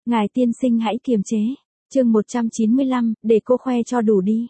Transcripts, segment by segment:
Ngài tiên sinh hãy kiềm chế. Chương 195, để cô khoe cho đủ đi.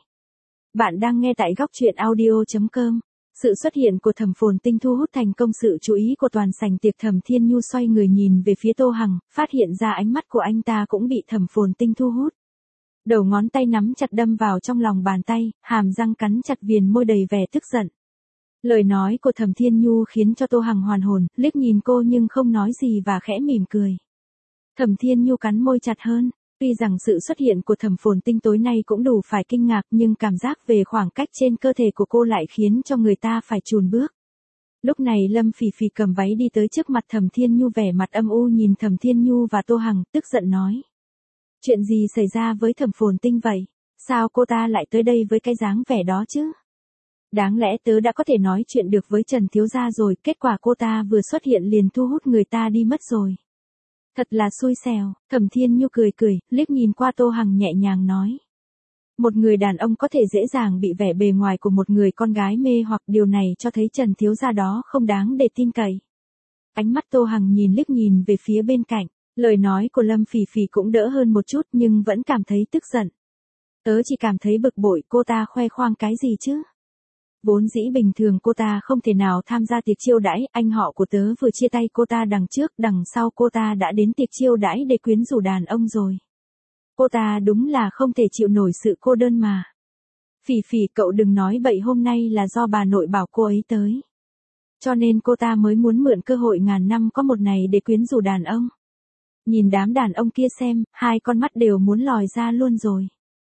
Bạn đang nghe tại góc truyện audio.com. Sự xuất hiện của Thẩm Phồn Tinh thu hút thành công sự chú ý của toàn sảnh tiệc. Thẩm Thiên Nhu xoay người nhìn về phía Tô Hằng, phát hiện ra ánh mắt của anh ta cũng bị Thẩm Phồn Tinh thu hút. Đầu ngón tay nắm chặt đâm vào trong lòng bàn tay, hàm răng cắn chặt viền môi đầy vẻ tức giận. Lời nói của Thẩm Thiên Nhu khiến cho Tô Hằng hoàn hồn, liếc nhìn cô nhưng không nói gì và khẽ mỉm cười. Thẩm Thiên Nhu cắn môi chặt hơn. Tuy rằng sự xuất hiện của Thẩm Phồn Tinh tối nay cũng đủ phải kinh ngạc, nhưng cảm giác về khoảng cách trên cơ thể của cô lại khiến cho người ta phải chùn bước. Lúc này Lâm Phỉ Phỉ cầm váy đi tới trước mặt Thẩm Thiên Nhu, vẻ mặt âm u nhìn Thẩm Thiên Nhu và Tô Hằng, tức giận nói. Chuyện gì xảy ra với Thẩm Phồn Tinh vậy? Sao cô ta lại tới đây với cái dáng vẻ đó chứ? Đáng lẽ tớ đã có thể nói chuyện được với Trần thiếu gia rồi, kết quả cô ta vừa xuất hiện liền thu hút người ta đi mất rồi. Thật là xui xẻo. Thẩm Thiên Nhu cười cười, liếc nhìn qua Tô Hằng nhẹ nhàng nói. Một người đàn ông có thể dễ dàng bị vẻ bề ngoài của một người con gái mê hoặc, điều này cho thấy Trần thiếu gia đó không đáng để tin cậy. Ánh mắt Tô Hằng liếc nhìn về phía bên cạnh, lời nói của Lâm Phỉ Phỉ cũng đỡ hơn một chút nhưng vẫn cảm thấy tức giận. Tớ chỉ cảm thấy bực bội, cô ta khoe khoang cái gì chứ? Vốn dĩ bình thường cô ta không thể nào tham gia tiệc chiêu đãi, anh họ của tớ vừa chia tay cô ta đằng trước, đằng sau cô ta đã đến tiệc chiêu đãi để quyến rũ đàn ông rồi. Cô ta đúng là không thể chịu nổi sự cô đơn mà. Phỉ Phỉ, cậu đừng nói bậy, hôm nay là do bà nội bảo cô ấy tới. Cho nên cô ta mới muốn mượn cơ hội ngàn năm có một này để quyến rũ đàn ông. Nhìn đám đàn ông kia xem, hai con mắt đều muốn lòi ra luôn rồi.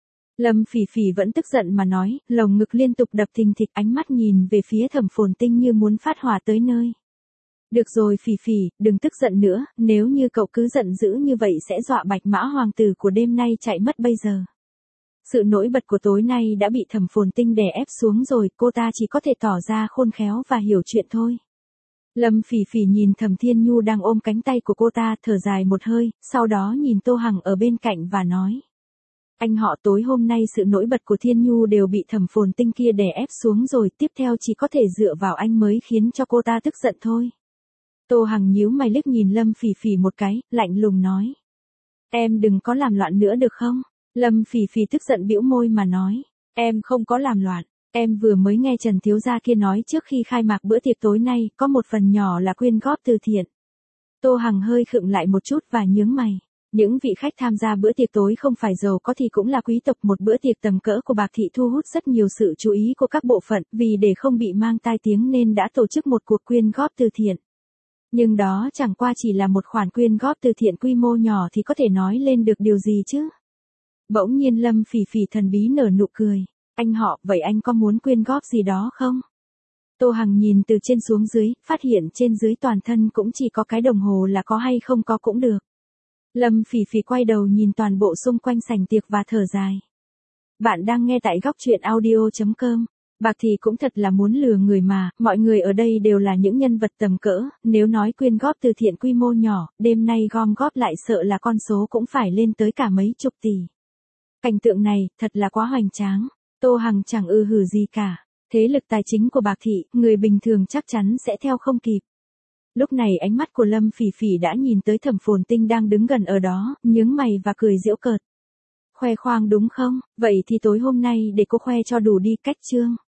Lâm Phỉ Phỉ vẫn tức giận mà nói, lồng ngực liên tục đập thình thịch, ánh mắt nhìn về phía Thẩm Phồn Tinh như muốn phát hỏa tới nơi. Được rồi Phỉ Phỉ, đừng tức giận nữa, nếu như cậu cứ giận dữ như vậy sẽ dọa Bạch Mã hoàng tử của đêm nay chạy mất bây giờ. Sự nổi bật của tối nay đã bị Thẩm Phồn Tinh đè ép xuống rồi, cô ta chỉ có thể tỏ ra khôn khéo và hiểu chuyện thôi. Lâm Phỉ Phỉ nhìn Thẩm Thiên Nhu đang ôm cánh tay của cô ta, thở dài một hơi, sau đó nhìn Tô Hằng ở bên cạnh và nói. Anh họ, tối hôm nay sự nổi bật của Thiên Nhu đều bị Thẩm Phồn Tinh kia đè ép xuống rồi, tiếp theo chỉ có thể dựa vào anh mới khiến cho cô ta tức giận thôi. Tô Hằng nhíu mày liếc nhìn Lâm Phỉ Phỉ một cái, lạnh lùng nói. Em đừng có làm loạn nữa được không? Lâm Phỉ Phỉ tức giận bĩu môi mà nói. Em không có làm loạn, em vừa mới nghe Trần thiếu gia kia nói trước khi khai mạc bữa tiệc tối nay, có một phần nhỏ là quyên góp từ thiện. Tô Hằng hơi khựng lại một chút và nhướng mày. Những vị khách tham gia bữa tiệc tối không phải giàu có thì cũng là quý tộc, một bữa tiệc tầm cỡ của Bạc thị thu hút rất nhiều sự chú ý của các bộ phận, vì để không bị mang tai tiếng nên đã tổ chức một cuộc quyên góp từ thiện. Nhưng đó chẳng qua chỉ là một khoản quyên góp từ thiện quy mô nhỏ thì có thể nói lên được điều gì chứ? Bỗng nhiên Lâm Phỉ Phỉ thần bí nở nụ cười. Anh họ, vậy anh có muốn quyên góp gì đó không? Tô Hằng nhìn từ trên xuống dưới, phát hiện trên dưới toàn thân cũng chỉ có cái đồng hồ là có hay không có cũng được. Lâm Phỉ Phỉ quay đầu nhìn toàn bộ xung quanh sảnh tiệc và thở dài. Bạn đang nghe tại góc truyện audio.com. Bạc thị cũng thật là muốn lừa người mà, mọi người ở đây đều là những nhân vật tầm cỡ, nếu nói quyên góp từ thiện quy mô nhỏ, đêm nay gom góp lại sợ là con số cũng phải lên tới cả mấy chục tỷ. Cảnh tượng này, thật là quá hoành tráng. Tô Hằng chẳng hử gì cả. Thế lực tài chính của Bạc thị, người bình thường chắc chắn sẽ theo không kịp. Lúc này ánh mắt của Lâm Phỉ Phỉ đã nhìn tới Thẩm Phồn Tinh đang đứng gần ở đó, nhướng mày và cười giễu cợt. Khoe khoang đúng không? Vậy thì tối hôm nay để cô khoe cho đủ đi, cách chương.